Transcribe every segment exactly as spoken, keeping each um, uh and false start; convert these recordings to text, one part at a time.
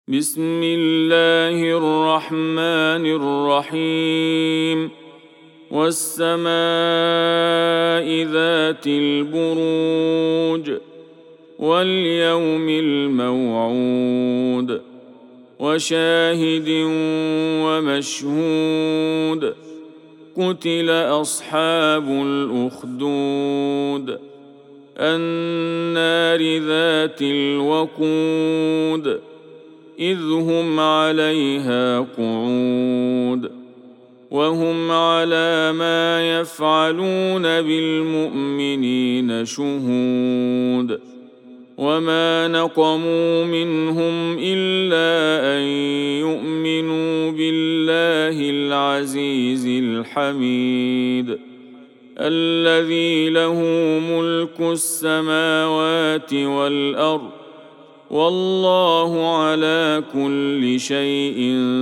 بسم الله الرحمن الرحيم والسماء ذات البروج واليوم الموعود وشاهد ومشهود قتل أصحاب الأخدود النار ذات الوقود إذ هم عليها قعود وهم على ما يفعلون بالمؤمنين شهود وما نقموا منهم إلا أن يؤمنوا بالله العزيز الحميد الذي له ملك السماوات والأرض والله على كل شيء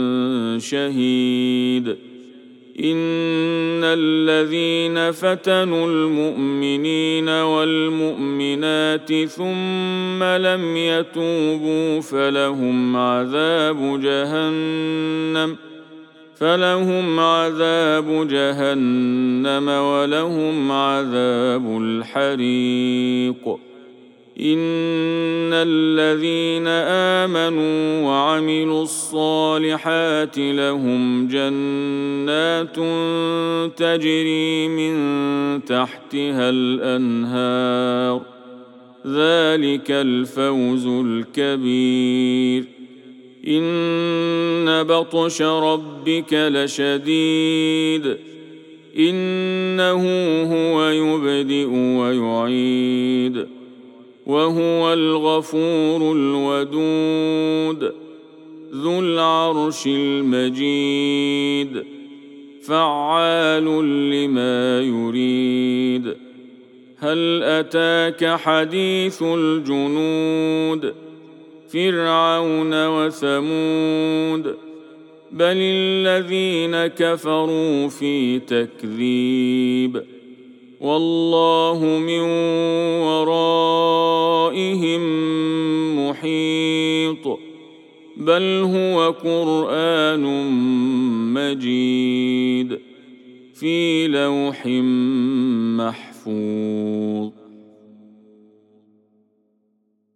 شهيد إن الذين فتنوا المؤمنين والمؤمنات ثم لم يتوبوا فلهم عذاب جهنم فلهم عذاب جهنم ولهم عذاب الحريق إن الذين آمنوا وعملوا الصالحات لهم جنات تجري من تحتها الأنهار ذلك الفوز الكبير إن بطش ربك لشديد إنه هو يبدئ ويعيد وهو الغفور الودود ذو العرش المجيد فعال لما يريد هل أتاك حديث الجنود فرعون وثمود بل الذين كفروا في تكذيب والله من ورائهم محيط بل هو قرآن مجيد في لوح محفوظ.